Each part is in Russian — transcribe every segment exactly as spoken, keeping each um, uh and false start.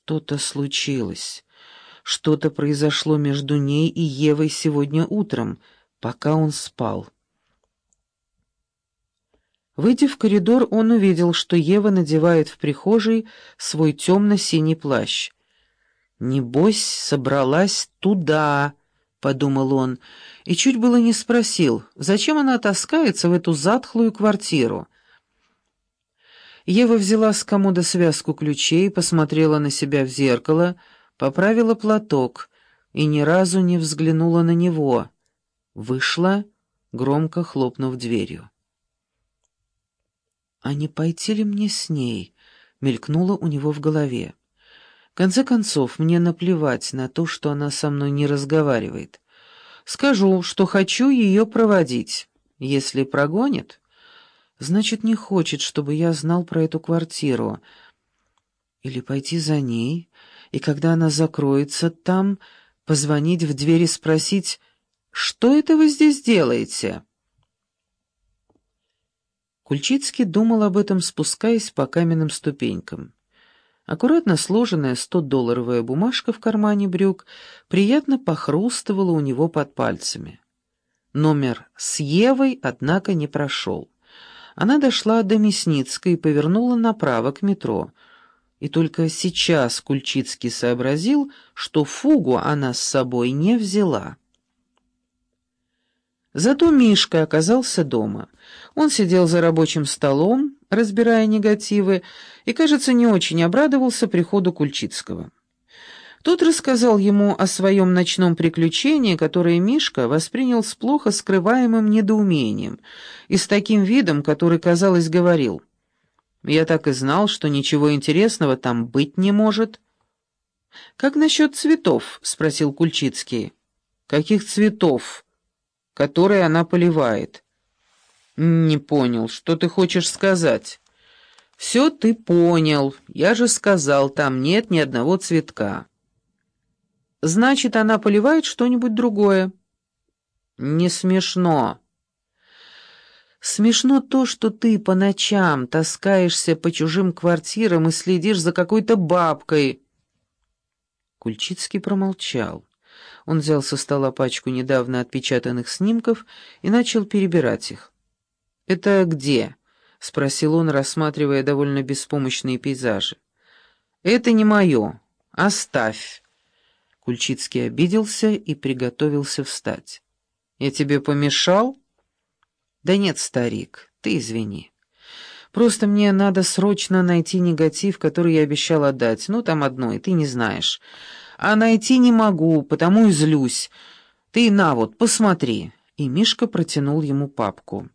Что-то случилось. Что-то произошло между ней и Евой сегодня утром, пока он спал. Выйдя в коридор, он увидел, что Ева надевает в прихожей свой темно-синий плащ. «Небось, собралась туда», — подумал он, и чуть было не спросил, зачем она таскается в эту затхлую квартиру. Ева взяла с комода связку ключей, посмотрела на себя в зеркало, поправила платок и ни разу не взглянула на него. Вышла, громко хлопнув дверью. «А не пойти ли мне с ней?» — мелькнуло у него в голове. «В конце концов, мне наплевать на то, что она со мной не разговаривает. Скажу, что хочу ее проводить. Если прогонит, значит, не хочет, чтобы я знал про эту квартиру. Или пойти за ней, и когда она закроется там, позвонить в дверь и спросить, что это вы здесь делаете?» Кульчицкий думал об этом, спускаясь по каменным ступенькам. Аккуратно сложенная стодолларовая бумажка в кармане брюк приятно похрустывала у него под пальцами. Номер с Евой, однако, не прошел. Она дошла до Мясницкой и повернула направо к метро. И только сейчас Кульчицкий сообразил, что фугу она с собой не взяла. Зато Мишка оказался дома. Он сидел за рабочим столом, разбирая негативы, и, кажется, не очень обрадовался приходу Кульчицкого. Тот рассказал ему о своем ночном приключении, которое Мишка воспринял с плохо скрываемым недоумением и с таким видом, который, казалось, говорил: «Я так и знал, что ничего интересного там быть не может». «Как насчет цветов?» — спросил Кульчицкий. «Каких цветов? Которые она поливает». «Не понял, что ты хочешь сказать?» «Все ты понял. Я же сказал, там нет ни одного цветка». «Значит, она поливает что-нибудь другое». «Не смешно». «Смешно то, что ты по ночам таскаешься по чужим квартирам и следишь за какой-то бабкой». Кульчицкий промолчал. Он взял со стола пачку недавно отпечатанных снимков и начал перебирать их. «Это где?» — спросил он, рассматривая довольно беспомощные пейзажи. «Это не мое. Оставь». Кульчицкий обиделся и приготовился встать. «Я тебе помешал?» «Да нет, старик, ты извини. Просто мне надо срочно найти негатив, который я обещал отдать. Ну, там одно, и ты не знаешь. А найти не могу, потому и злюсь. Ты на вот, посмотри». И Мишка протянул ему папку.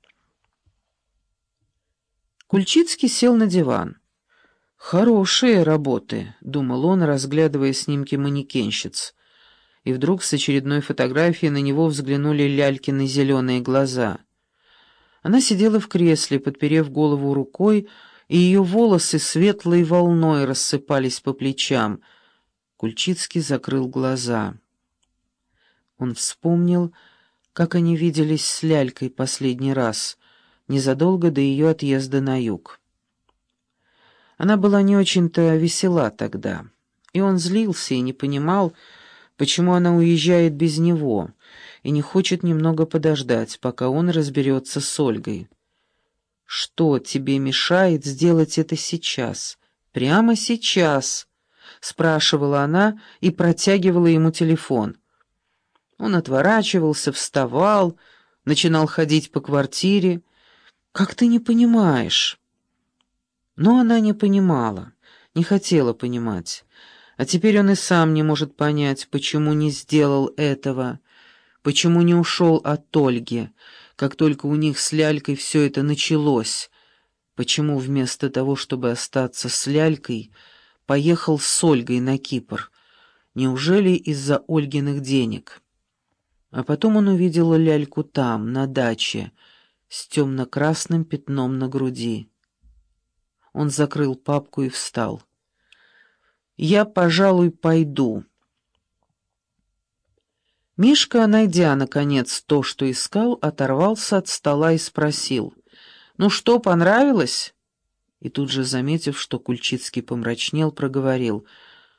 Кульчицкий сел на диван. «Хорошие работы», — думал он, разглядывая снимки манекенщиц. И вдруг с очередной фотографии на него взглянули Лялькины зеленые глаза. Она сидела в кресле, подперев голову рукой, и ее волосы светлой волной рассыпались по плечам. Кульчицкий закрыл глаза. Он вспомнил, как они виделись с Лялькой последний раз, незадолго до ее отъезда на юг. Она была не очень-то весела тогда, и он злился и не понимал, почему она уезжает без него и не хочет немного подождать, пока он разберется с Ольгой. «Что тебе мешает сделать это сейчас? Прямо сейчас?» — спрашивала она и протягивала ему телефон. Он отворачивался, вставал, начинал ходить по квартире. «Как ты не понимаешь?» Но она не понимала, не хотела понимать. А теперь он и сам не может понять, почему не сделал этого, почему не ушел от Ольги, как только у них с Лялькой все это началось, почему вместо того, чтобы остаться с Лялькой, поехал с Ольгой на Кипр. Неужели из-за Ольгиных денег? А потом он увидел Ляльку там, на даче, с темно-красным пятном на груди. Он закрыл папку и встал. «Я, пожалуй, пойду». Мишка, найдя, наконец, то, что искал, оторвался от стола и спросил: «Ну что, понравилось?» И тут же, заметив, что Кульчицкий помрачнел, проговорил: